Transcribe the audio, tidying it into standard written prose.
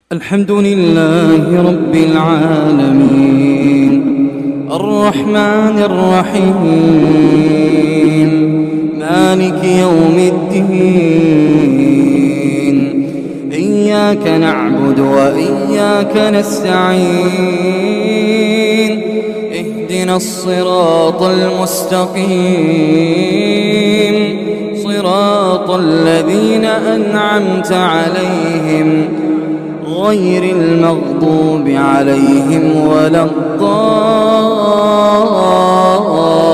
الحمد لله رب العالمين الرحمن الرحيم مالك يوم الدين إياك نعبد وإياك نستعين اهدنا الصراط المستقيم صراط الذين أنعمت عليهم غير المغضوب عليهم ولا الضالين.